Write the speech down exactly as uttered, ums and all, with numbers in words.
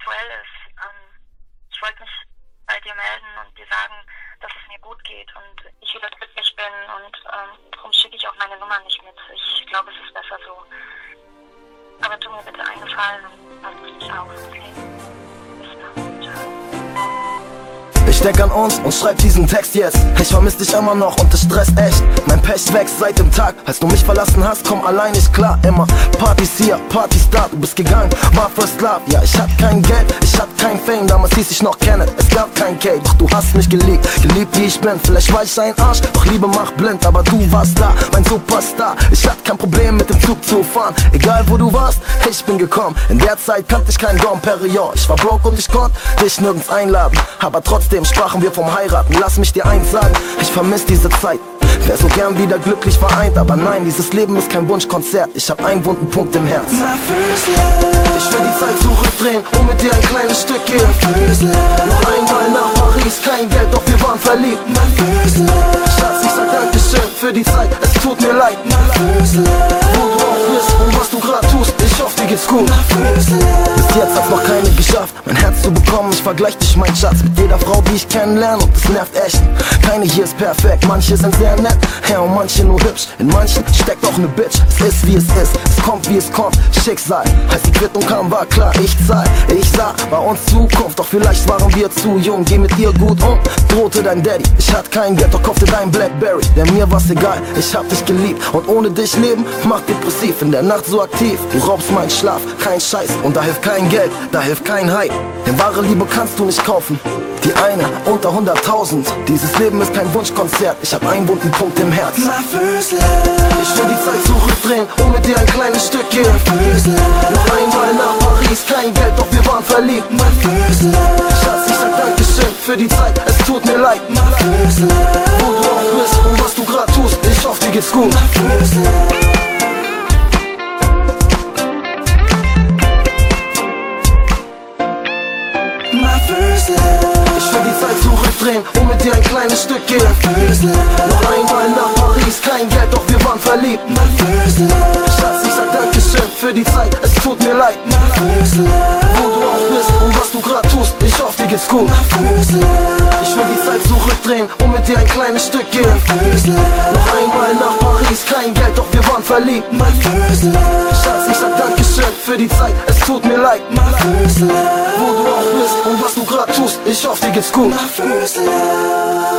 aktuell ist. Ähm, ich wollte mich bei dir melden und dir sagen, dass es mir gut geht und ich wieder glücklich bin und ähm, darum schicke ich auch meine Nummer nicht mit. Ich glaube, es ist besser so. Aber tu mir bitte einen Gefallen und pass auf dich auf, okay? Bis dann. Ciao. Ich denk an uns und schreib diesen Text jetzt. Ich vermiss dich immer noch und es stresst echt. Mein Pech wächst seit dem Tag, als du mich verlassen hast, komm allein nicht klar. Immer Partys hier, Partys da, du bist gegangen, war first love. Ja, ich hatte kein Geld, ich hatte kein Fame, damals hieß ich noch Kenneth, es gab kein K. Doch du hast mich geliebt, geliebt wie ich bin. Vielleicht war ich ein Arsch, doch Liebe macht blind. Aber du warst da, mein Superstar. Ich hatte kein Problem mit dem Zug zu fahren. Egal wo du warst, ich bin gekommen. In der Zeit kannte ich keinen Dom Perignon. Ich war broke und ich konnte dich nirgends einladen. Aber trotzdem sprachen wir vom Heiraten. Lass mich dir eins sagen, ich vermiss diese Zeit. Wär so gern wieder glücklich vereint, aber nein, dieses Leben ist kein Wunschkonzert. Ich hab einen wunden Punkt im Herz. Ich will die Zeit zurückdrehen und mit dir ein kleines Stück gehen. Noch einmal nach Paris, kein Geld, doch wir waren verliebt. Schatz, ich sag Dankeschön für die Zeit, es tut mir leid. Wo du auch bist und was du grad tust, ich hoffe dir geht's gut. Bis jetzt hat's noch keine geschafft, mein Herz zu bekommen. Ich vergleich dich, mein Schatz, mit jeder Frau, die ich kennenlerne, und das nervt echt. Keine hier ist perfekt, manche sind sehr nett, ja, und manche nur hübsch. In manchen steckt auch ne Bitch. Es ist wie es ist, es kommt wie es kommt. Schicksal, als die Quittung kam, war klar, ich zahl. Ich sah bei uns Zukunft, doch vielleicht waren wir zu jung. Geh mit ihr gut um, drohte dein Daddy. Ich hatte kein Geld, doch kaufte dein Blackberry. Denn mir war's egal, ich hab dich geliebt. Und ohne dich leben macht depressiv. In der Nacht so aktiv, du raubst meinen Schlaf. Kein Scheiß, und da hilft kein Geld, da hilft kein Hype. Denn wahre Liebe kannst du nicht kaufen. Die eine unter hunderttausend. Dieses Leben ist kein Wunschkonzert, ich hab einen wunden Punkt im Herz. Ich will die Zeit zurückdrehen und mit dir ein kleines Stück gehen. Noch einmal nach Paris, kein Geld, doch wir waren verliebt. Schatz, ich sag Dankeschön für die Zeit, es tut mir leid. Wo du auch bist und was du grad tust, ich hoffe dir geht's gut. Ich will die Zeit zurückdrehen und mit dir ein kleines Stück gehen. Noch einmal nach Paris, kein Geld, doch wir waren verliebt. Schatz, ich sag Dankeschön für die Zeit, es tut mir leid. Wo du auch bist und was du grad tust, ich hoffe dir geht's gut. Ich will die Zeit zurückdrehen und mit dir ein kleines Stück gehen. Noch einmal nach Paris, kein Geld, doch wir waren verliebt. Schatz, ich sag Dankeschön für die Zeit, es tut mir leid. Wo du auch bist und was du grad tust, ich hoffe dir geht's gut.